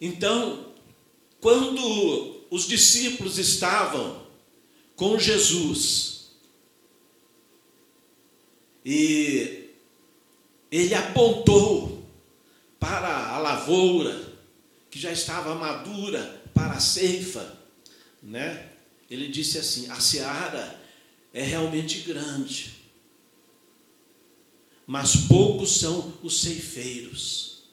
Então, quando os discípulos estavam com Jesus e ele apontou para a lavoura que já estava madura para a ceifa, né? Ele disse assim: a seara é realmente grande, mas poucos são os ceifeiros.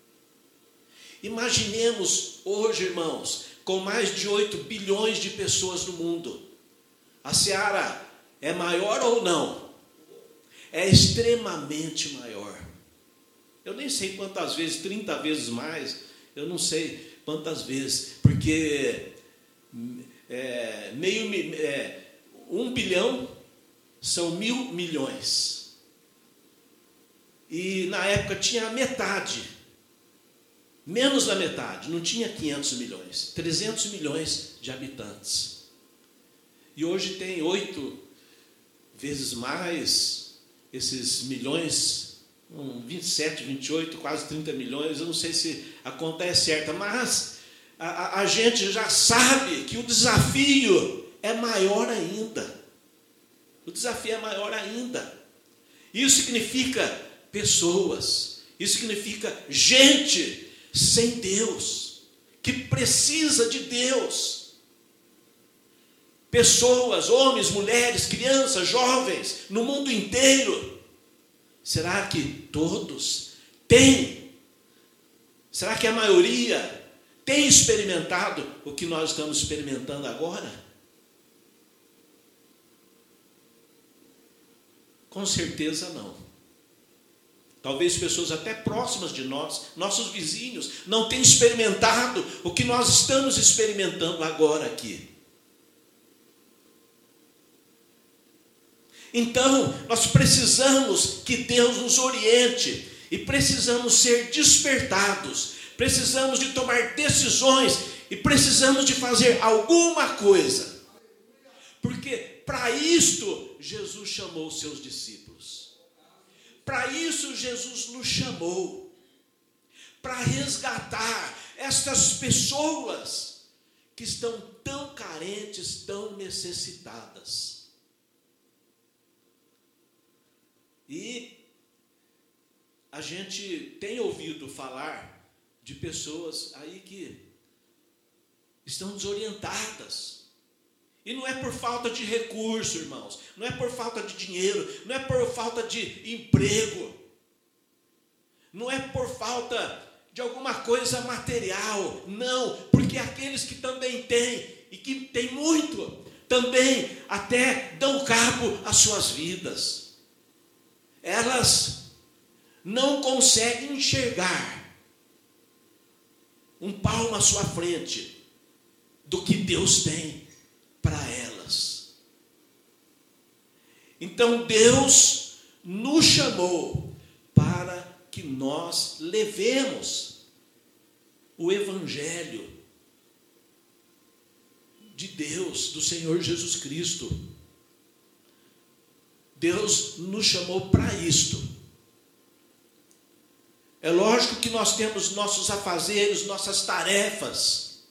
Imaginemos hoje, irmãos, com mais de 8 bilhões de pessoas no mundo, a seara é maior ou não? É extremamente maior. Eu nem sei quantas vezes, 30 vezes mais, eu não sei quantas vezes, porque 1 bilhão são 1.000 milhões. E na época tinha a metade, menos da metade, não tinha 500 milhões, 300 milhões de habitantes. E hoje tem 8 vezes mais esses milhões, 27, 28, quase 30 milhões, eu não sei se a conta é certa, mas a gente já sabe que o desafio é maior ainda. O desafio é maior ainda. Isso significa pessoas, isso significa gente sem Deus, que precisa de Deus. Pessoas, homens, mulheres, crianças, jovens, no mundo inteiro. Será que todos têm? Será que a maioria tem experimentado o que nós estamos experimentando agora? Com certeza não. Talvez pessoas até próximas de nós, nossos vizinhos, não tenham experimentado o que nós estamos experimentando agora aqui. Então, nós precisamos que Deus nos oriente e precisamos ser despertados, precisamos de tomar decisões e precisamos de fazer alguma coisa. Porque para isto Jesus chamou os seus discípulos. Para isso Jesus nos chamou. Para resgatar estas pessoas que estão tão carentes, tão necessitadas. E a gente tem ouvido falar de pessoas aí que estão desorientadas. E não é por falta de recurso, irmãos. Não é por falta de dinheiro. Não é por falta de emprego. Não é por falta de alguma coisa material. Não, porque aqueles que também têm, e que têm muito, também até dão cabo às suas vidas. Elas não conseguem enxergar um palmo à sua frente do que Deus tem para elas. Então Deus nos chamou para que nós levemos o Evangelho de Deus, do Senhor Jesus Cristo. Deus nos chamou para isto. É lógico que nós temos nossos afazeres, nossas tarefas,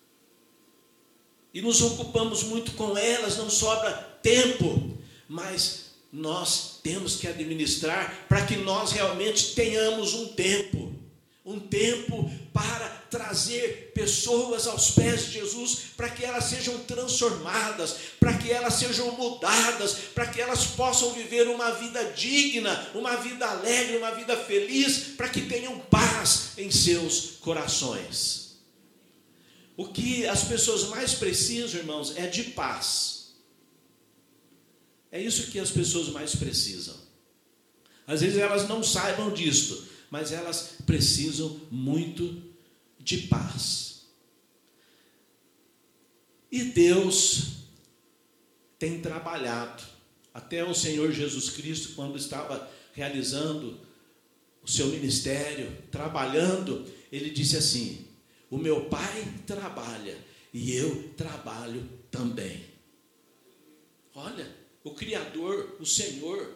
e nos ocupamos muito com elas, não sobra tempo, mas nós temos que administrar para que nós realmente tenhamos um tempo para trazer pessoas aos pés de Jesus, para que elas sejam transformadas, para que elas sejam mudadas, para que elas possam viver uma vida digna, uma vida alegre, uma vida feliz, para que tenham paz em seus corações. O que as pessoas mais precisam, irmãos, é de paz. É isso que as pessoas mais precisam. Às vezes elas não saibam disto, mas elas precisam muito de paz. E Deus tem trabalhado. Até o Senhor Jesus Cristo, quando estava realizando o seu ministério, trabalhando, ele disse assim: o meu Pai trabalha e eu trabalho também. Olha, o Criador, o Senhor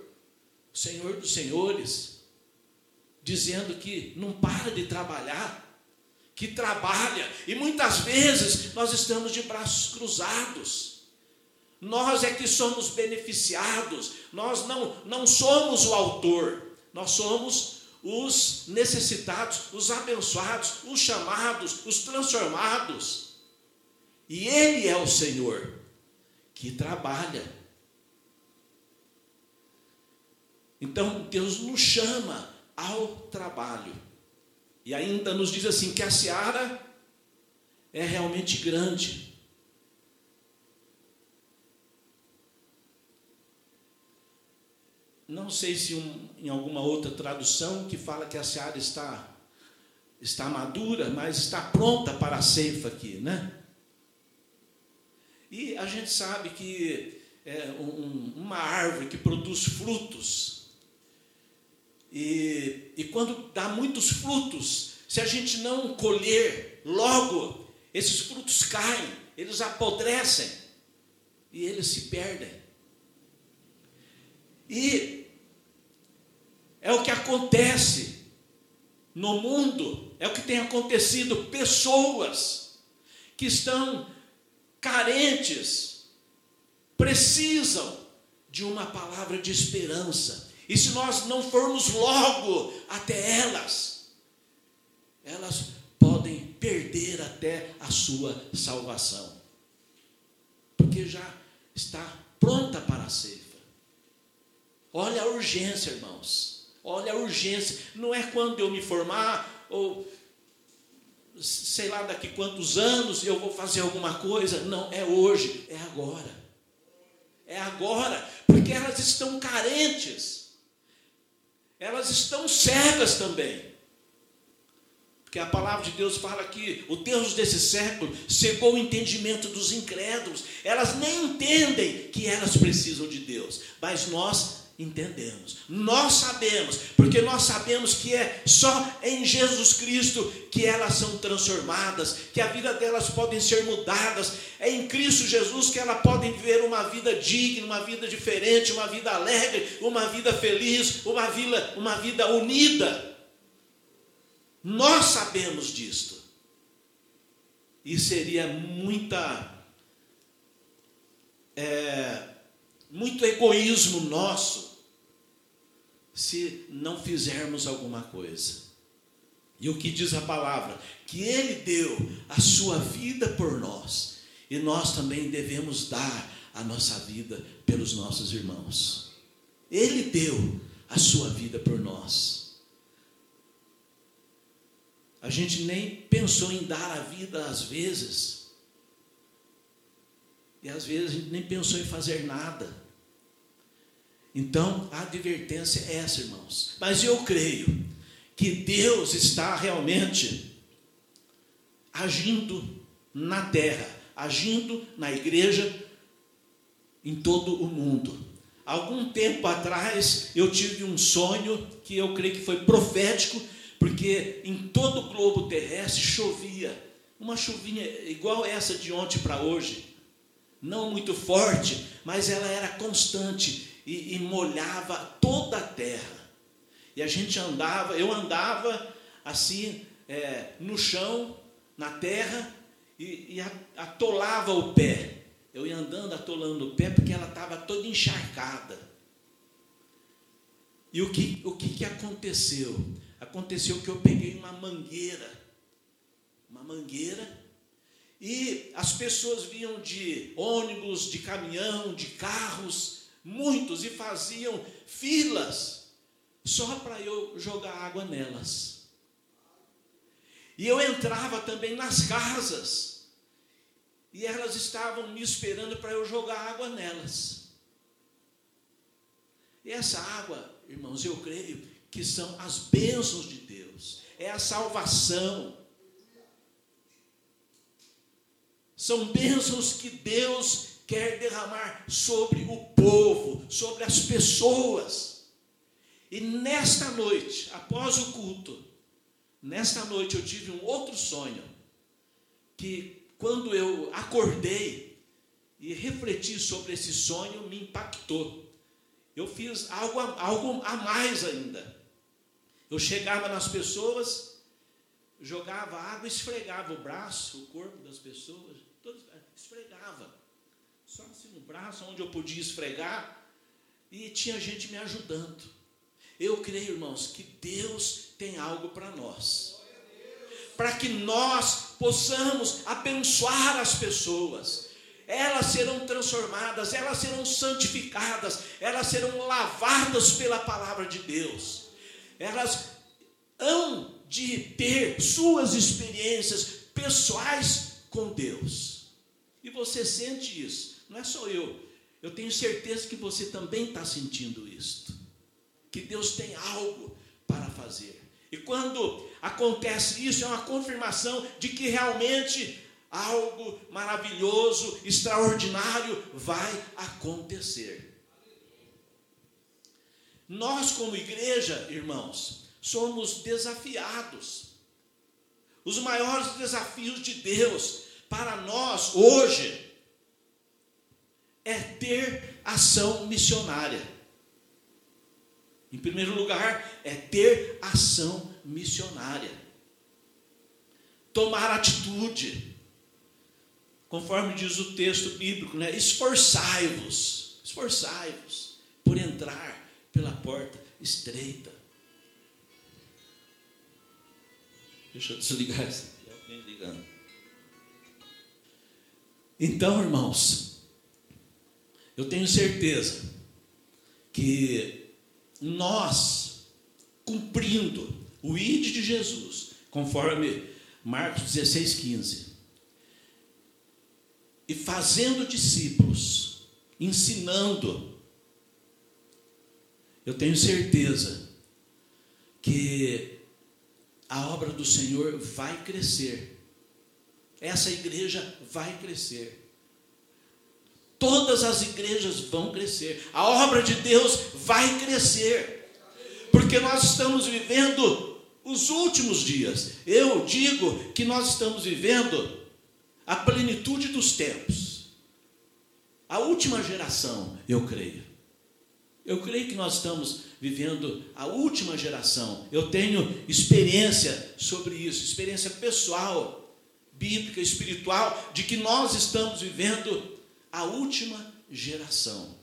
dos senhores, dizendo que não para de trabalhar, que trabalha, e muitas vezes nós estamos de braços cruzados. Nós é que somos beneficiados, nós não somos o autor, nós somos os necessitados, os abençoados, os chamados, os transformados. E Ele é o Senhor que trabalha. Então Deus nos chama ao trabalho. E ainda nos diz assim, que a seara é realmente grande. Não sei se em alguma outra tradução que fala que a seara está madura, mas está pronta para a ceifa aqui, né? E a gente sabe que uma árvore que produz frutos, e quando dá muitos frutos, se a gente não colher logo, esses frutos caem, eles apodrecem e eles se perdem. E é o que acontece no mundo, é o que tem acontecido. Pessoas que estão carentes precisam de uma palavra de esperança. E se nós não formos logo até elas podem perder até a sua salvação, porque já está pronta para a ceifa. Olha a urgência, irmãos. Olha a urgência. Não é quando eu me formar, ou sei lá daqui quantos anos eu vou fazer alguma coisa. Não, é hoje, é agora. É agora, porque elas estão carentes. Elas estão cegas também. Porque a palavra de Deus fala que o Deus desse século cegou o entendimento dos incrédulos. Elas nem entendem que elas precisam de Deus. Mas nós entendemos. Nós sabemos. Porque nós sabemos que é só em Jesus Cristo que elas são transformadas. Que a vida delas podem ser mudadas. É em Cristo Jesus que elas podem viver uma vida digna, uma vida diferente, uma vida alegre, uma vida feliz, uma vida unida. Nós sabemos disto. E seria muito egoísmo nosso se não fizermos alguma coisa. E o que diz a palavra? Que Ele deu a sua vida por nós. E nós também devemos dar a nossa vida pelos nossos irmãos. Ele deu a sua vida por nós. A gente nem pensou em dar a vida às vezes. E às vezes a gente nem pensou em fazer nada. Então, a advertência é essa, irmãos. Mas eu creio que Deus está realmente agindo na terra, agindo na igreja, em todo o mundo. Algum tempo atrás, eu tive um sonho que eu creio que foi profético, porque em todo o globo terrestre chovia, uma chuvinha igual essa de ontem para hoje, não muito forte, mas ela era constante e molhava toda a terra. E a gente eu andava assim, no chão, na terra, e atolava o pé. Eu ia andando, atolando o pé, porque ela estava toda encharcada. E o que aconteceu? Aconteceu que eu peguei uma mangueira, e as pessoas vinham de ônibus, de caminhão, de carros, muitos, e faziam filas, só para eu jogar água nelas. E eu entrava também nas casas, e elas estavam me esperando para eu jogar água nelas. E essa água, irmãos, eu creio que são as bênçãos de Deus, é a salvação. São bênçãos que Deus quer derramar sobre o povo, sobre as pessoas. E nesta noite, após o culto, nesta noite eu tive um outro sonho, que quando eu acordei e refleti sobre esse sonho, me impactou. Eu fiz algo a mais ainda. Eu chegava nas pessoas, jogava água, esfregava o braço, o corpo das pessoas, esfregava. Só assim no braço, onde eu podia esfregar, e tinha gente me ajudando. Eu creio, irmãos, que Deus tem algo para nós, para que nós possamos abençoar as pessoas. Elas serão transformadas, elas serão santificadas, elas serão lavadas pela palavra de Deus. Elas hão de ter suas experiências pessoais com Deus. E você sente isso, não é só eu. Eu tenho certeza que você também está sentindo isso. Que Deus tem algo para fazer. E quando acontece isso, é uma confirmação de que realmente algo maravilhoso, extraordinário vai acontecer. Nós, como igreja, irmãos, somos desafiados. Os maiores desafios de Deus para nós hoje é ter ação missionária. Em primeiro lugar, é ter ação missionária. Tomar atitude. Conforme diz o texto bíblico, né? Esforçai-vos por entrar pela porta estreita. Deixa eu desligar isso aqui, alguém ligando. Então, irmãos, eu tenho certeza que nós, cumprindo o ID de Jesus, conforme Marcos 16:15, e fazendo discípulos, ensinando, eu tenho certeza que a obra do Senhor vai crescer. Essa igreja vai crescer. Todas as igrejas vão crescer. A obra de Deus vai crescer. Porque nós estamos vivendo os últimos dias. Eu digo que nós estamos vivendo a plenitude dos tempos. A última geração, eu creio. Eu creio que nós estamos vivendo a última geração. Eu tenho experiência sobre isso, experiência pessoal, bíblica, espiritual, de que nós estamos vivendo a última geração.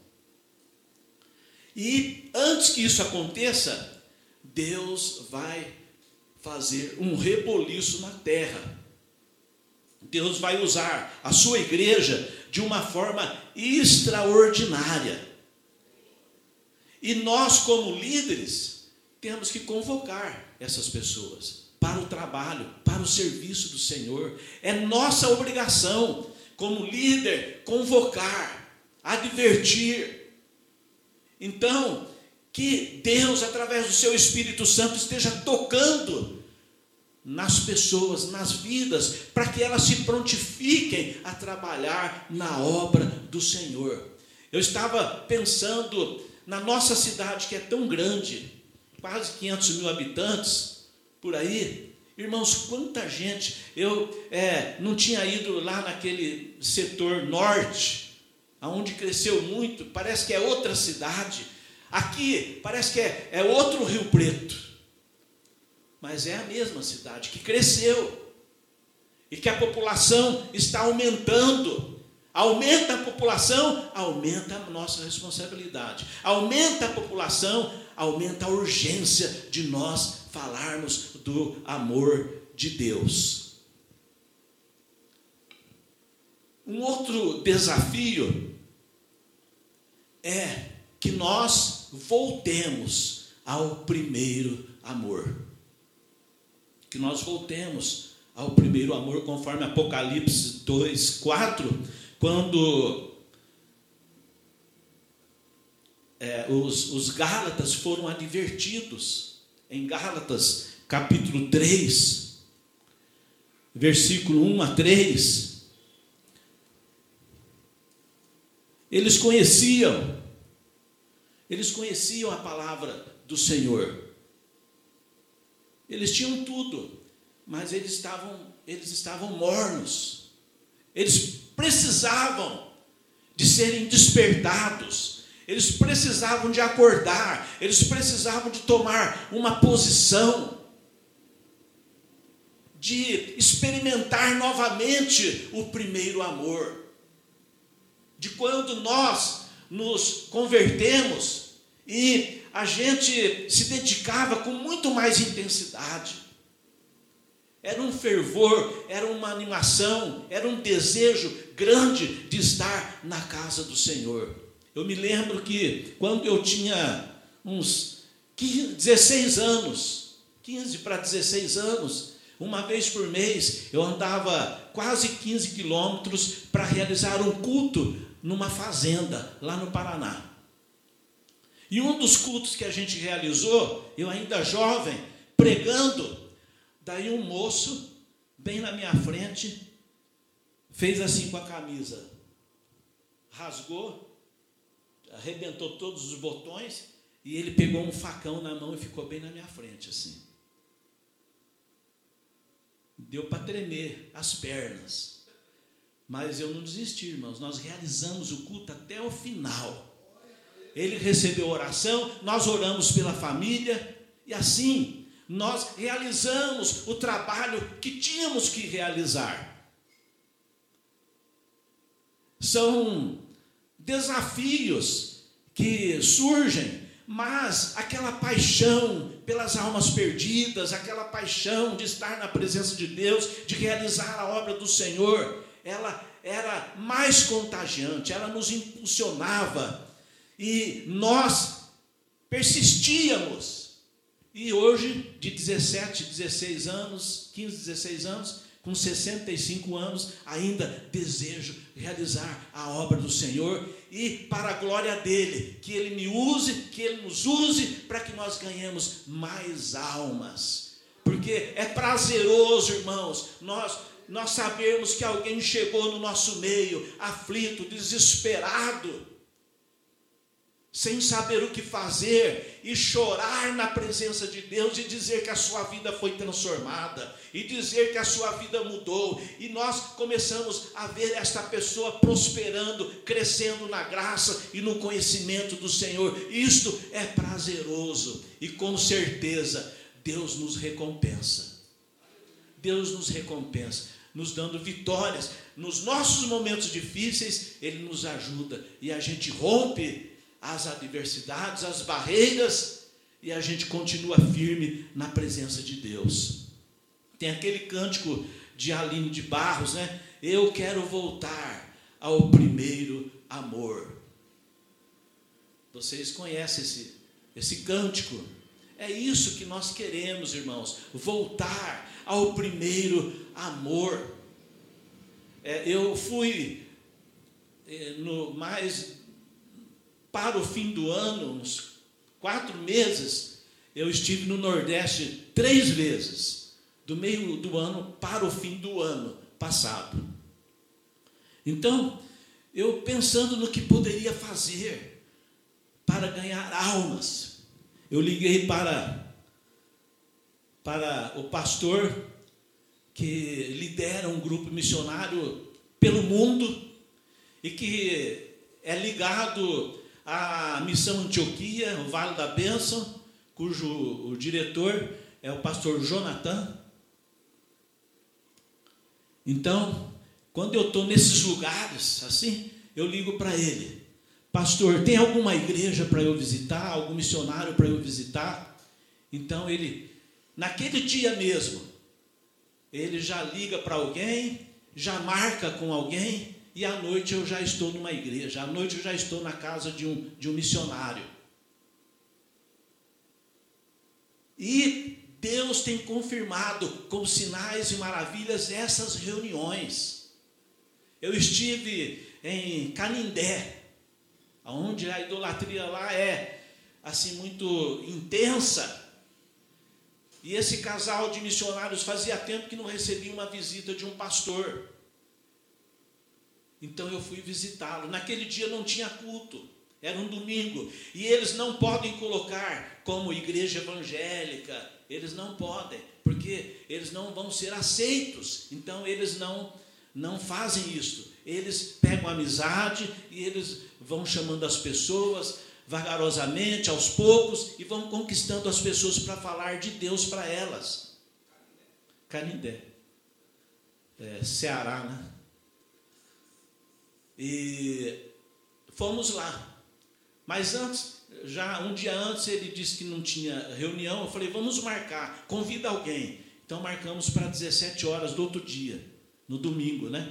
E antes que isso aconteça, Deus vai fazer um reboliço na terra. Deus vai usar a sua igreja de uma forma extraordinária. E nós, como líderes, temos que convocar essas pessoas para o trabalho, para o serviço do Senhor. É nossa obrigação, como líder, convocar, advertir. Então, que Deus, através do seu Espírito Santo, esteja tocando nas pessoas, nas vidas, para que elas se prontifiquem a trabalhar na obra do Senhor. Eu estava pensando na nossa cidade, que é tão grande, quase 500 mil habitantes, por aí. Irmãos, quanta gente. Eu não tinha ido lá naquele setor norte, onde cresceu muito, parece que é outra cidade. Aqui parece que é outro Rio Preto, mas é a mesma cidade que cresceu e que a população está aumentando. Aumenta a população, aumenta a nossa responsabilidade. Aumenta a população, aumenta a urgência de nós falarmos do amor de Deus. Um outro desafio é que nós voltemos ao primeiro amor. Que nós voltemos ao primeiro amor, conforme Apocalipse 2:4, quando os Gálatas foram advertidos, em Gálatas capítulo 3, versículo 1-3, eles conheciam a palavra do Senhor, eles tinham tudo, mas eles estavam mornos, eles precisavam de serem despertados, eles precisavam de acordar, eles precisavam de tomar uma posição, de experimentar novamente o primeiro amor. De quando nós nos convertemos e a gente se dedicava com muito mais intensidade. Era um fervor, era uma animação, era um desejo grande de estar na casa do Senhor. Eu me lembro que quando eu tinha uns 16 anos, 15 para 16 anos, uma vez por mês, eu andava quase 15 quilômetros para realizar um culto numa fazenda, lá no Paraná. E um dos cultos que a gente realizou, eu ainda jovem, pregando, daí um moço, bem na minha frente, fez assim com a camisa, rasgou, arrebentou todos os botões, e ele pegou um facão na mão e ficou bem na minha frente, assim. Deu para tremer as pernas. Mas eu não desisti, irmãos. Nós realizamos o culto até o final. Ele recebeu oração, nós oramos pela família, e assim nós realizamos o trabalho que tínhamos que realizar. São desafios que surgem, mas aquela paixão pelas almas perdidas, aquela paixão de estar na presença de Deus, de realizar a obra do Senhor, ela era mais contagiante, ela nos impulsionava e nós persistíamos. E hoje, de 17, 16 anos, 15, 16 anos, com 65 anos, ainda desejo realizar a obra do Senhor e para a glória dele, que ele me use, que ele nos use para que nós ganhemos mais almas. Porque é prazeroso, irmãos, nós sabemos que alguém chegou no nosso meio, aflito, desesperado, sem saber o que fazer, e chorar na presença de Deus, e dizer que a sua vida foi transformada, e dizer que a sua vida mudou, e nós começamos a ver esta pessoa prosperando, crescendo na graça e no conhecimento do Senhor. Isto é prazeroso, e com certeza Deus nos recompensa. Deus nos recompensa, nos dando vitórias. Nos nossos momentos difíceis, Ele nos ajuda, e a gente rompe as adversidades, as barreiras, e a gente continua firme na presença de Deus. Tem aquele cântico de Aline de Barros, né? Eu quero voltar ao primeiro amor. Vocês conhecem esse cântico? É isso que nós queremos, irmãos, voltar ao primeiro amor. Eu fui para o fim do ano, uns 4 meses, eu estive no Nordeste 3 vezes, do meio do ano para o fim do ano passado. Então, eu pensando no que poderia fazer para ganhar almas, eu liguei para o pastor que lidera um grupo missionário pelo mundo e que é ligado à Missão Antioquia, o Vale da Bênção, cujo o diretor é o pastor Jonathan. Então, quando eu estou nesses lugares, assim, eu ligo para ele: pastor, tem alguma igreja para eu visitar, algum missionário para eu visitar? Então ele, naquele dia mesmo, ele já liga para alguém, já marca com alguém, e à noite eu já estou numa igreja, à noite eu já estou na casa de um missionário. E Deus tem confirmado com sinais e maravilhas essas reuniões. Eu estive em Canindé, onde a idolatria lá é assim muito intensa. E esse casal de missionários fazia tempo que não recebia uma visita de um pastor. Então eu fui visitá-lo. Naquele dia não tinha culto, era um domingo. E eles não podem colocar como igreja evangélica, eles não podem, porque eles não vão ser aceitos. Então eles não fazem isso. Eles pegam amizade e eles vão chamando as pessoas vagarosamente, aos poucos, e vão conquistando as pessoas para falar de Deus para elas. Canindé, Ceará, né? E fomos lá. Mas antes, já um dia antes, ele disse que não tinha reunião. Eu falei, vamos marcar, convida alguém. Então marcamos para 17 horas do outro dia, no domingo, né?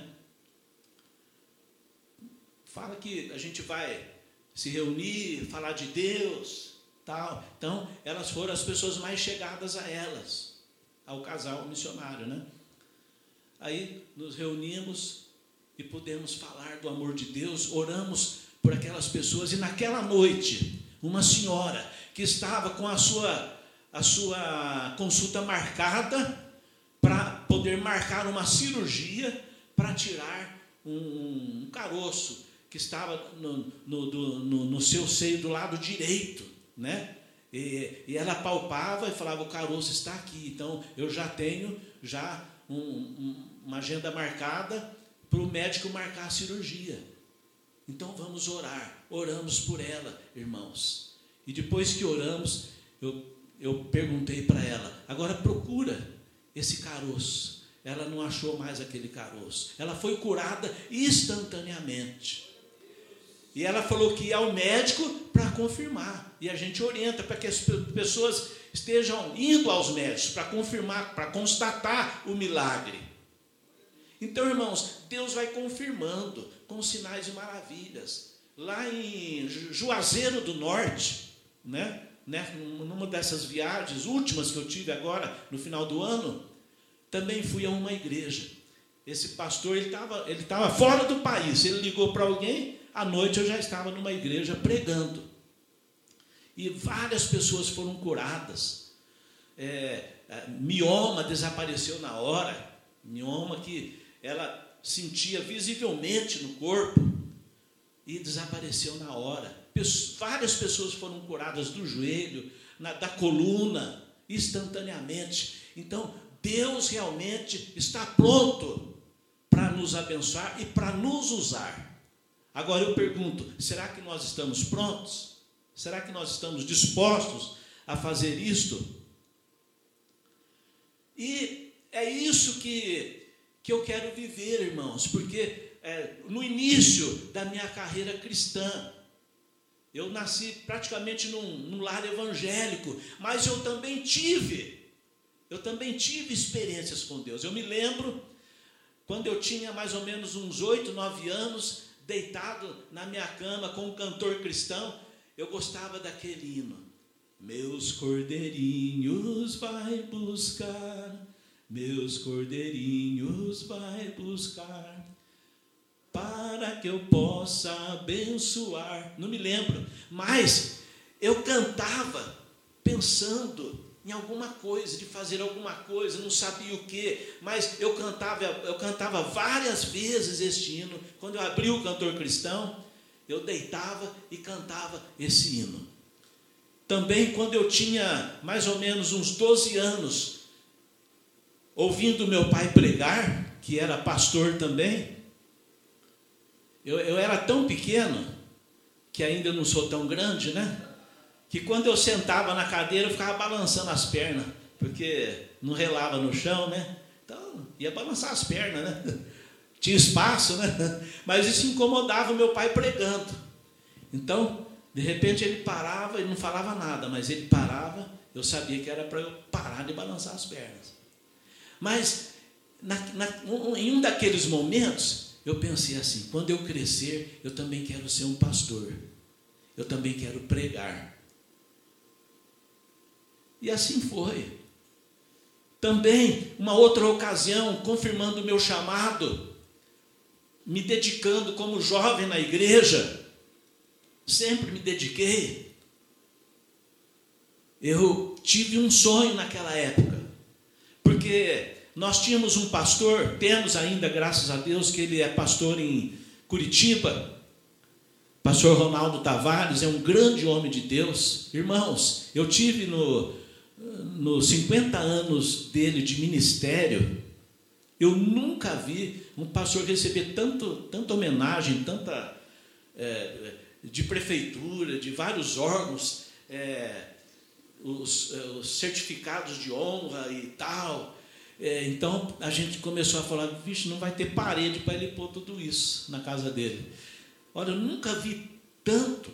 Fala que a gente vai se reunir, falar de Deus, tal. Então, elas foram as pessoas mais chegadas a elas, ao casal missionário, né? Aí nos reunimos e pudemos falar do amor de Deus, oramos por aquelas pessoas, e naquela noite, uma senhora que estava com a sua consulta marcada para poder marcar uma cirurgia para tirar um caroço que estava no seu seio do lado direito, né? E ela palpava e falava, o caroço está aqui, então eu já tenho uma agenda marcada para o médico marcar a cirurgia. Então vamos orar. Oramos por ela, irmãos. E depois que oramos, eu perguntei para ela, agora procura esse caroço. Ela não achou mais aquele caroço. Ela foi curada instantaneamente. E ela falou que ia ao médico para confirmar. E a gente orienta para que as pessoas estejam indo aos médicos para confirmar, para constatar o milagre. Então, irmãos, Deus vai confirmando com sinais e maravilhas. Lá em Juazeiro do Norte, né, numa dessas viagens últimas que eu tive agora, no final do ano, também fui a uma igreja. Esse pastor, ele estava fora do país. Ele ligou para alguém, à noite eu já estava numa igreja pregando. E várias pessoas foram curadas. Mioma desapareceu na hora. Mioma que ela sentia visivelmente no corpo e desapareceu na hora. Várias pessoas foram curadas do joelho, da coluna, instantaneamente. Então, Deus realmente está pronto para nos abençoar e para nos usar. Agora eu pergunto, será que nós estamos prontos? Será que nós estamos dispostos a fazer isto? E é isso que eu quero viver, irmãos, porque no início da minha carreira cristã, eu nasci praticamente num lar evangélico, mas eu também tive experiências com Deus. Eu me lembro, quando eu tinha mais ou menos uns 8, 9 anos, deitado na minha cama com um cantor cristão, eu gostava daquele hino. Meus cordeirinhos vai buscar, meus cordeirinhos vai buscar, para que eu possa abençoar. Não me lembro, mas eu cantava pensando em alguma coisa, de fazer alguma coisa, não sabia o quê, mas eu cantava várias vezes este hino. Quando eu abri o cantor cristão, eu deitava e cantava esse hino. Também quando eu tinha mais ou menos uns 12 anos, ouvindo meu pai pregar, que era pastor também, eu era tão pequeno, que ainda não sou tão grande, né? Que quando eu sentava na cadeira, eu ficava balançando as pernas, porque não relava no chão, né? Então, ia balançar as pernas, né? Tinha espaço, né? Mas isso incomodava o meu pai pregando. Então, de repente ele parava, ele não falava nada, mas ele parava, eu sabia que era para eu parar de balançar as pernas. Mas, em um daqueles momentos, eu pensei assim, quando eu crescer, eu também quero ser um pastor. Eu também quero pregar. E assim foi. Também, uma outra ocasião, confirmando o meu chamado, me dedicando como jovem na igreja, sempre me dediquei. Eu tive um sonho naquela época, porque nós tínhamos um pastor, temos ainda, graças a Deus, que ele é pastor em Curitiba, pastor Ronaldo Tavares, é um grande homem de Deus. Irmãos, eu tive nos 50 anos dele de ministério, eu nunca vi um pastor receber tanta homenagem, de prefeitura, de vários órgãos, os certificados de honra e tal. Então a gente começou a falar, vixe, não vai ter parede para ele pôr tudo isso na casa dele. Olha, eu nunca vi tanto.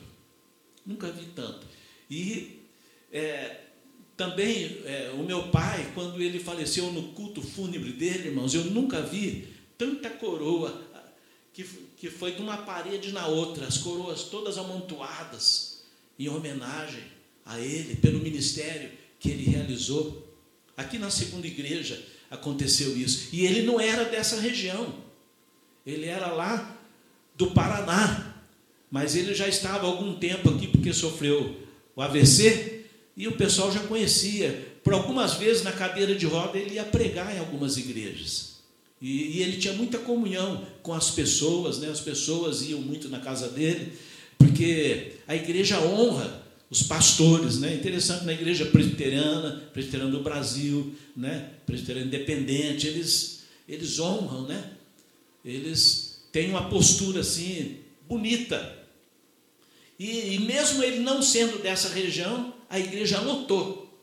E também o meu pai, quando ele faleceu no culto fúnebre dele, irmãos, eu nunca vi tanta coroa que foi de uma parede na outra, as coroas todas amontoadas em homenagem a ele, pelo ministério que ele realizou. Aqui na segunda igreja aconteceu isso. E ele não era dessa região, ele era lá do Paraná, mas ele já estava há algum tempo aqui porque sofreu o AVC e o pessoal já conhecia. Por algumas vezes na cadeira de roda ele ia pregar em algumas igrejas. E ele tinha muita comunhão com as pessoas, né? As pessoas iam muito na casa dele, porque a igreja honra os pastores, né? Interessante, na igreja presbiteriana do Brasil, né? Presbiteriana independente, eles honram, né? Eles têm uma postura assim, bonita. E mesmo ele não sendo dessa região, a igreja lotou.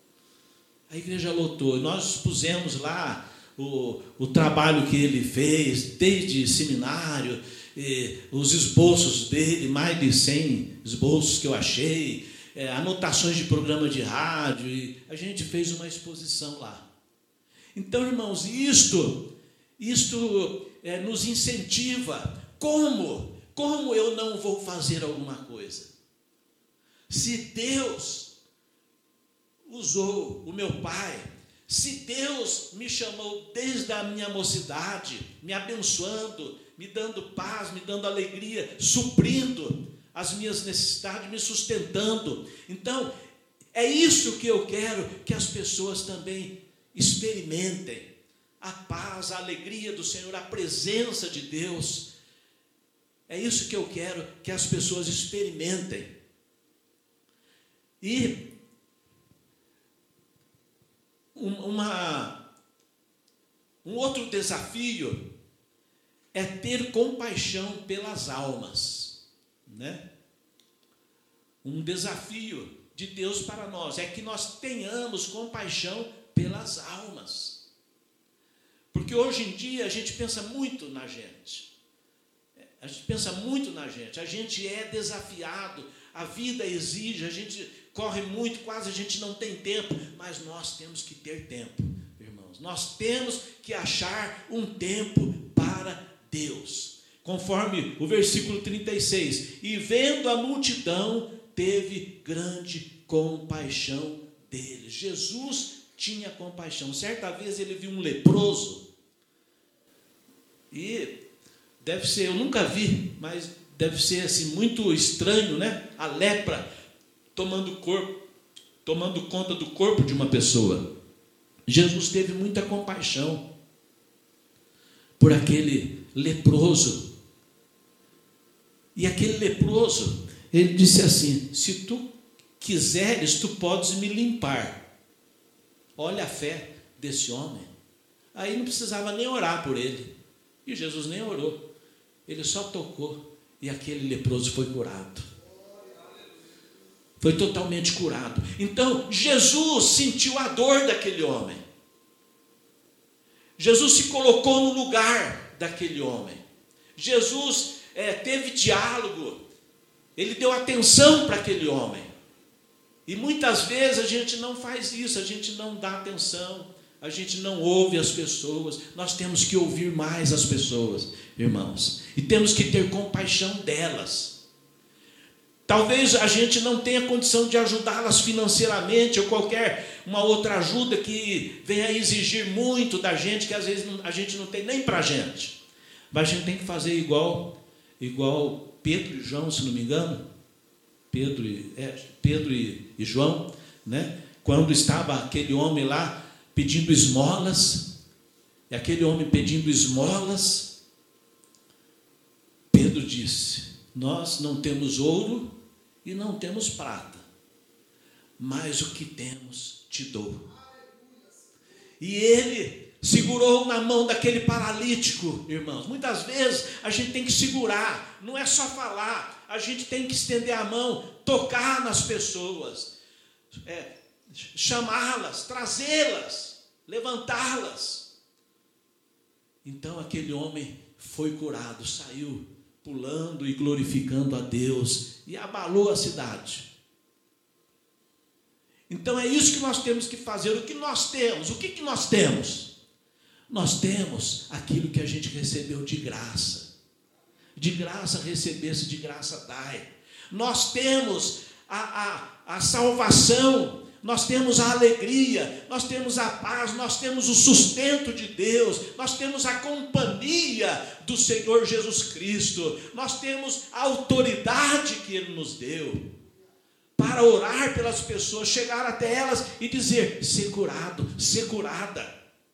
Nós pusemos lá o trabalho que ele fez, desde seminário, os esboços dele, mais de 100 esboços que eu achei, anotações de programa de rádio, e a gente fez uma exposição lá. Então, irmãos, isto nos incentiva. Como eu não vou fazer alguma coisa? Se Deus usou o meu pai, se Deus me chamou desde a minha mocidade, me abençoando, me dando paz, me dando alegria, suprindo as minhas necessidades, me sustentando. Então, é isso que eu quero que as pessoas também experimentem. A paz, a alegria do Senhor, a presença de Deus. É isso que eu quero que as pessoas experimentem. E um outro desafio é ter compaixão pelas almas, né? Um desafio de Deus para nós é que nós tenhamos compaixão pelas almas, porque hoje em dia a gente pensa muito na gente, a gente é desafiado, a vida exige, a gente corre muito, quase a gente não tem tempo, mas nós temos que ter tempo, irmãos. Nós temos que achar um tempo para Deus. Conforme o versículo 36, e vendo a multidão, teve grande compaixão deles. Jesus tinha compaixão. Certa vez ele viu um leproso, e deve ser, eu nunca vi, mas deve ser assim, muito estranho, né? A lepra tomando conta do corpo de uma pessoa. Jesus teve muita compaixão por aquele leproso. E aquele leproso, ele disse assim: se tu quiseres, tu podes me limpar. Olha a fé desse homem. Aí não precisava nem orar por ele. E Jesus nem orou. Ele só tocou e aquele leproso foi curado. Foi totalmente curado. Então, Jesus sentiu a dor daquele homem. Jesus se colocou no lugar daquele homem. Jesus teve diálogo. Ele deu atenção para aquele homem. E muitas vezes a gente não faz isso, a gente não dá atenção, a gente não ouve as pessoas. Nós temos que ouvir mais as pessoas, irmãos. E temos que ter compaixão delas. Talvez a gente não tenha condição de ajudá-las financeiramente ou qualquer uma outra ajuda que venha exigir muito da gente, que às vezes a gente não tem nem para a gente. Mas a gente tem que fazer igual Pedro e João, se não me engano. Pedro e João, né? Quando estava aquele homem lá pedindo esmolas, e aquele homem pedindo esmolas, Pedro disse: nós não temos ouro e não temos prata, mas o que temos te dou. E ele segurou na mão daquele paralítico, irmãos. Muitas vezes a gente tem que segurar, não é só falar, a gente tem que estender a mão, tocar nas pessoas, chamá-las, trazê-las, levantá-las. Então aquele homem foi curado, saiu pulando e glorificando a Deus, e abalou a cidade. Então é isso que nós temos que fazer. O que nós temos? O que nós temos? Nós temos aquilo que a gente recebeu de graça. De graça recebesse, de graça dai. Nós temos a salvação, nós temos a alegria, nós temos a paz, nós temos o sustento de Deus, nós temos a companhia do Senhor Jesus Cristo, nós temos a autoridade que Ele nos deu para orar pelas pessoas, chegar até elas e dizer: ser curado, ser curada.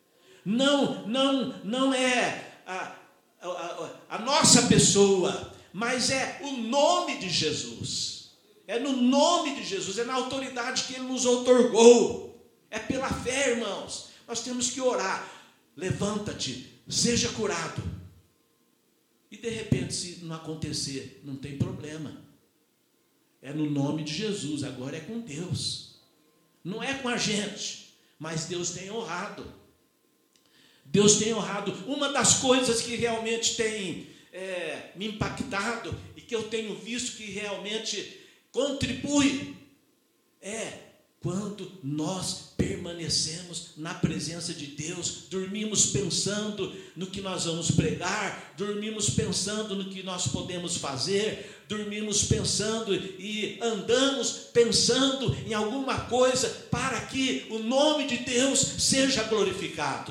Não é a nossa pessoa, mas é o nome de Jesus. É no nome de Jesus, é na autoridade que Ele nos outorgou. É pela fé, irmãos. Nós temos que orar. Levanta-te, seja curado. E de repente, se não acontecer, não tem problema. É no nome de Jesus, agora é com Deus. Não é com a gente, mas Deus tem honrado. Deus tem honrado. Uma das coisas que realmente tem me impactado e que eu tenho visto que realmente contribui quando nós permanecemos na presença de Deus, dormimos pensando no que nós vamos pregar, dormimos pensando no que nós podemos fazer, dormimos pensando e andamos pensando em alguma coisa para que o nome de Deus seja glorificado.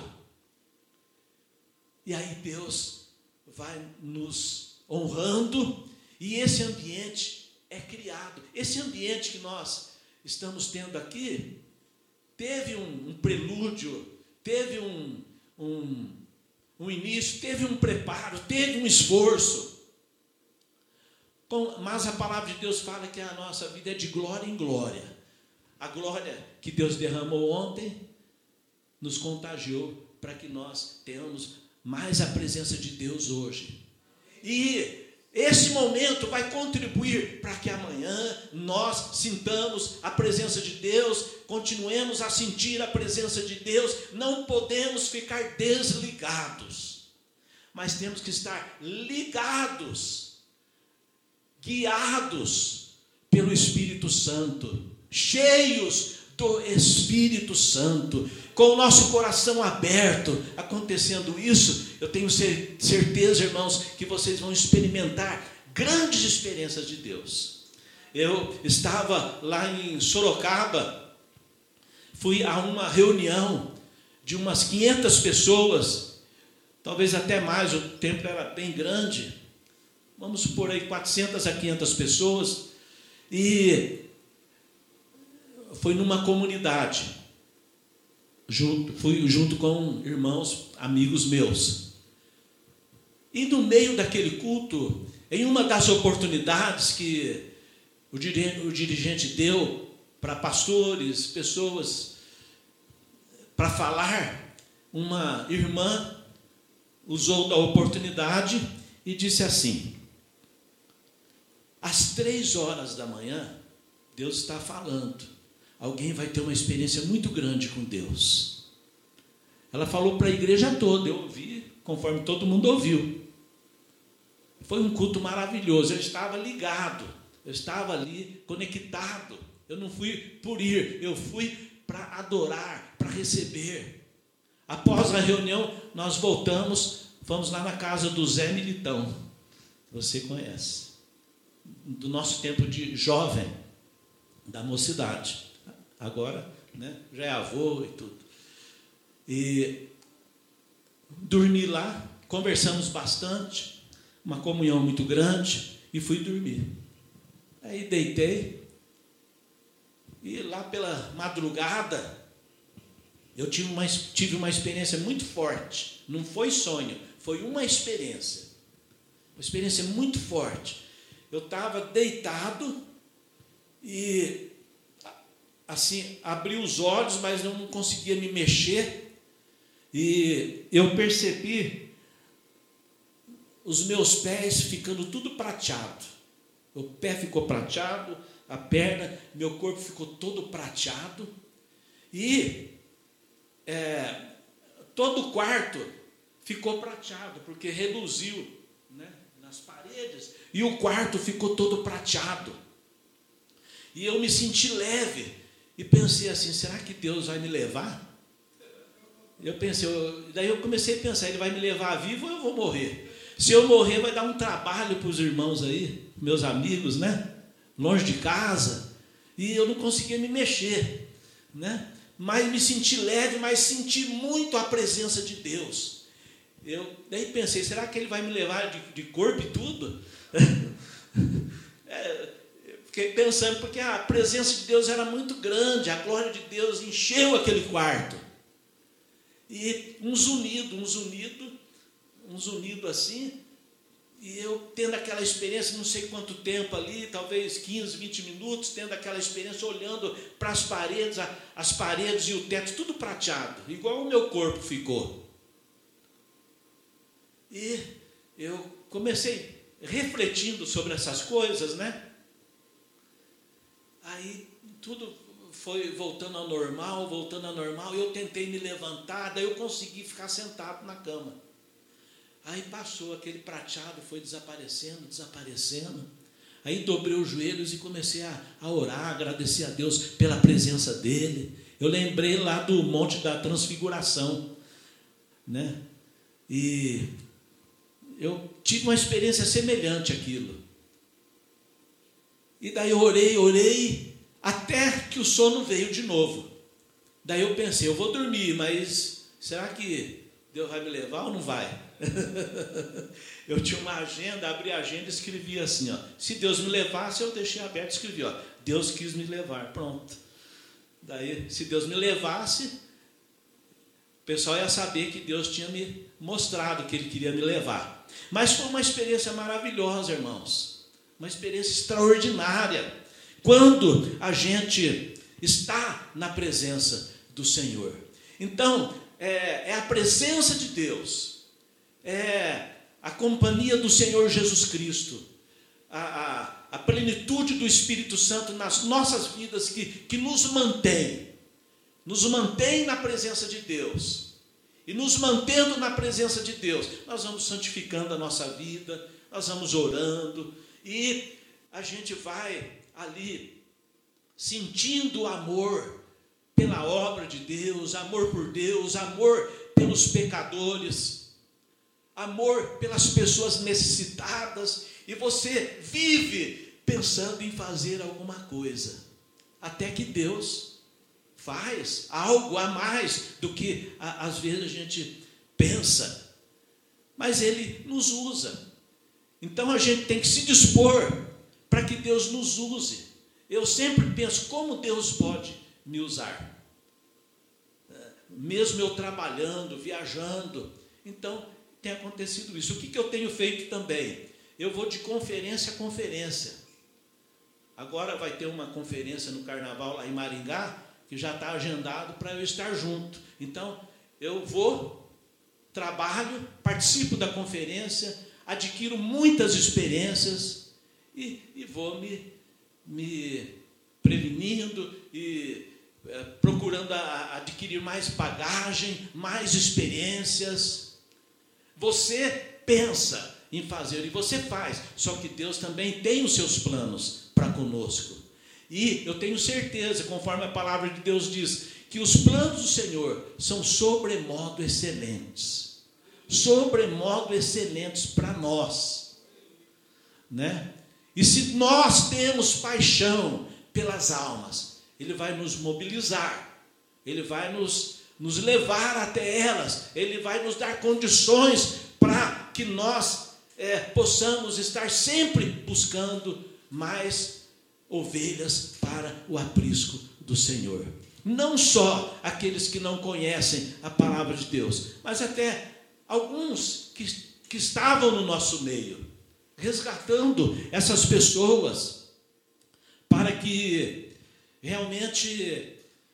E aí Deus vai nos honrando e esse ambiente é criado. Esse ambiente que nós estamos tendo aqui teve um prelúdio, teve um início, teve um preparo, teve um esforço. Mas a palavra de Deus fala que a nossa vida é de glória em glória. A glória que Deus derramou ontem nos contagiou para que nós tenhamos mais a presença de Deus hoje. E esse momento vai contribuir para que amanhã nós sintamos a presença de Deus, continuemos a sentir a presença de Deus. Não podemos ficar desligados, mas temos que estar ligados, guiados pelo Espírito Santo, cheios do Espírito Santo, com o nosso coração aberto. Acontecendo isso, eu tenho certeza, irmãos, que vocês vão experimentar grandes experiências de Deus. Eu estava lá em Sorocaba, fui a uma reunião de umas 500 pessoas, talvez até mais, o templo era bem grande, vamos supor aí 400 a 500 pessoas, e foi numa comunidade, fui junto com irmãos, amigos meus. E no meio daquele culto, em uma das oportunidades que o dirigente deu para pastores, pessoas, para falar, uma irmã usou da oportunidade e disse assim: às 3 horas da manhã, Deus está falando. Alguém vai ter uma experiência muito grande com Deus. Ela falou para a igreja toda, eu ouvi, conforme todo mundo ouviu. Foi um culto maravilhoso, eu estava ligado, eu estava ali conectado. Eu não fui por ir, eu fui para adorar, para receber. Após a reunião, nós voltamos, fomos lá na casa do Zé Militão, você conhece, do nosso tempo de jovem, da mocidade. Agora, né, já é avô e tudo. E dormi lá, conversamos bastante, uma comunhão muito grande, e fui dormir. Aí deitei, e lá pela madrugada, eu tive uma experiência muito forte. Não foi sonho, foi uma experiência muito forte. Eu estava deitado e assim, abri os olhos, mas eu não conseguia me mexer, e eu percebi os meus pés ficando tudo prateado. O pé ficou prateado, a perna, meu corpo ficou todo prateado, e todo o quarto ficou prateado, porque reluziu, né, nas paredes, e o quarto ficou todo prateado. E eu me senti leve, e pensei assim, será que Deus vai me levar? Daí eu comecei a pensar, ele vai me levar vivo ou eu vou morrer? Se eu morrer, vai dar um trabalho para os irmãos aí, meus amigos, né? Longe de casa, e eu não conseguia me mexer, né? Mas me senti leve, mas senti muito a presença de Deus. Daí pensei, será que ele vai me levar de corpo e tudo? Fiquei pensando, porque a presença de Deus era muito grande, a glória de Deus encheu aquele quarto. E um zunido assim, e eu tendo aquela experiência, não sei quanto tempo ali, talvez 15, 20 minutos, tendo aquela experiência, olhando para as paredes e o teto, tudo prateado, igual o meu corpo ficou. E eu comecei refletindo sobre essas coisas, né? Aí tudo foi voltando ao normal, e eu tentei me levantar, daí eu consegui ficar sentado na cama. Aí passou aquele prateado, foi desaparecendo. Aí dobrei os joelhos e comecei a orar, agradecer a Deus pela presença dele. Eu lembrei lá do Monte da Transfiguração, né? E eu tive uma experiência semelhante àquilo. E daí eu orei, até que o sono veio de novo. Daí eu pensei, eu vou dormir, mas será que Deus vai me levar ou não vai? Eu tinha uma agenda, abri a agenda e escrevi assim, ó, se Deus me levasse, eu deixei aberto e escrevi, ó, Deus quis me levar, pronto. Daí, se Deus me levasse, o pessoal ia saber que Deus tinha me mostrado que Ele queria me levar. Mas foi uma experiência maravilhosa, irmãos, uma experiência extraordinária, quando a gente está na presença do Senhor. Então, é a presença de Deus, é a companhia do Senhor Jesus Cristo, a plenitude do Espírito Santo nas nossas vidas que nos mantém na presença de Deus. E nos mantendo na presença de Deus, nós vamos santificando a nossa vida, nós vamos orando, e a gente vai ali sentindo amor pela obra de Deus, amor por Deus, amor pelos pecadores, amor pelas pessoas necessitadas, e você vive pensando em fazer alguma coisa, até que Deus faz algo a mais do que às vezes a gente pensa, mas Ele nos usa. Então a gente tem que se dispor para que Deus nos use. Eu sempre penso, como Deus pode me usar? Mesmo eu trabalhando, viajando, então tem acontecido isso. O que eu tenho feito também? Eu vou de conferência a conferência. Agora vai ter uma conferência no Carnaval lá em Maringá, que já está agendado para eu estar junto. Então, eu vou, trabalho, participo da conferência, adquiro muitas experiências e vou me prevenindo e procurando adquirir mais bagagem, mais experiências. Você pensa em fazer e você faz, só que Deus também tem os seus planos para conosco. E eu tenho certeza, conforme a palavra de Deus diz, que os planos do Senhor são sobremodo excelentes. Sobremodo excelentes para nós, né? E se nós temos paixão pelas almas, Ele vai nos mobilizar, Ele vai nos levar até elas, Ele vai nos dar condições para que nós possamos estar sempre buscando mais ovelhas para o aprisco do Senhor. Não só aqueles que não conhecem a palavra de Deus, mas até alguns que estavam no nosso meio, resgatando essas pessoas, para que realmente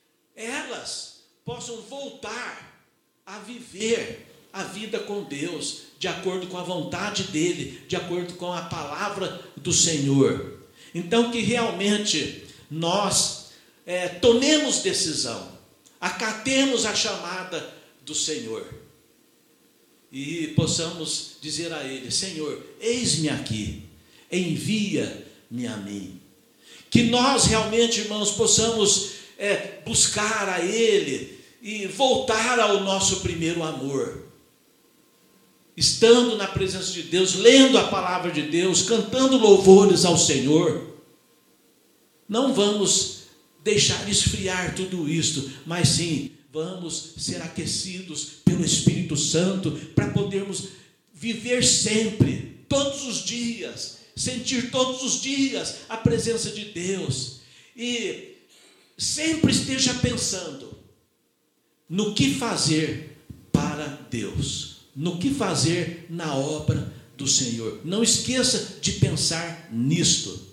elas possam voltar a viver a vida com Deus, de acordo com a vontade dEle, de acordo com a palavra do Senhor. Então, que realmente nós tomemos decisão, acatemos a chamada do Senhor. e possamos dizer a Ele: Senhor, eis-me aqui, envia-me a mim. Que nós realmente, irmãos, possamos buscar a Ele e voltar ao nosso primeiro amor. Estando na presença de Deus, lendo a palavra de Deus, cantando louvores ao Senhor. Não vamos deixar esfriar tudo isto, mas sim, vamos ser aquecidos pelo Espírito Santo, para podermos viver sempre, todos os dias, sentir todos os dias a presença de Deus, e sempre esteja pensando no que fazer para Deus, no que fazer na obra do Senhor. Não esqueça de pensar nisto.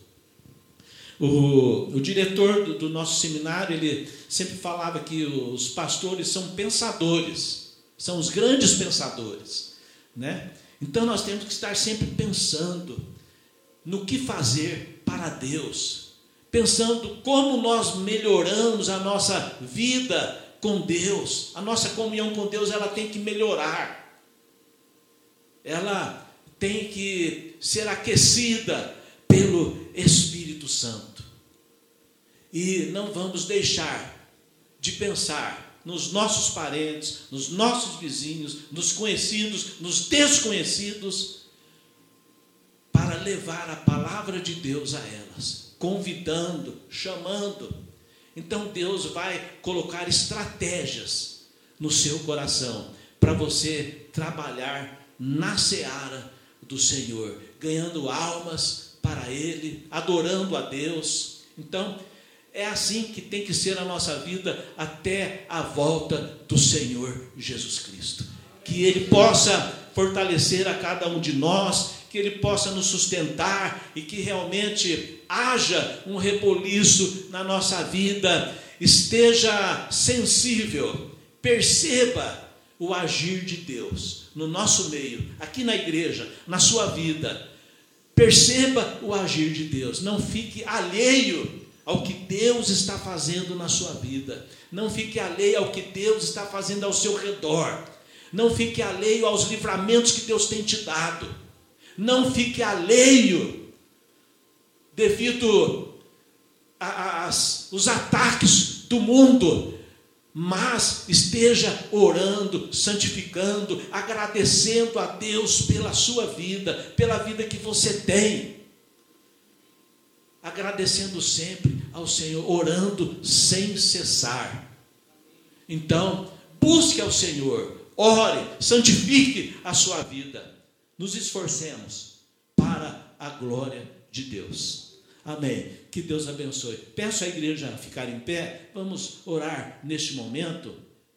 O diretor do nosso seminário, ele sempre falava que os pastores são pensadores, são os grandes pensadores, né? Então nós temos que estar sempre pensando no que fazer para Deus, pensando como nós melhoramos a nossa vida com Deus. A nossa comunhão com Deus, ela tem que melhorar, ela tem que ser aquecida pelo Espírito Santo. E não vamos deixar de pensar nos nossos parentes, nos nossos vizinhos, nos conhecidos, nos desconhecidos, para levar a palavra de Deus a elas, convidando, chamando. Então Deus vai colocar estratégias no seu coração para você trabalhar na seara do Senhor, ganhando almas para Ele, adorando a Deus. Então, é assim que tem que ser a nossa vida até a volta do Senhor Jesus Cristo. Que Ele possa fortalecer a cada um de nós, que Ele possa nos sustentar e que realmente haja um reboliço na nossa vida. Esteja sensível, perceba o agir de Deus no nosso meio, aqui na igreja, na sua vida. Perceba o agir de Deus, não fique alheio ao que Deus está fazendo na sua vida, não fique alheio ao que Deus está fazendo ao seu redor, não fique alheio aos livramentos que Deus tem te dado, não fique alheio devido aos ataques do mundo, mas esteja orando, santificando, agradecendo a Deus pela sua vida, pela vida que você tem, agradecendo sempre ao Senhor, orando sem cessar. Então, busque ao Senhor, ore, santifique a sua vida, nos esforcemos para a glória de Deus. Amém. Que Deus abençoe. Peço à igreja a ficar em pé, vamos orar neste momento.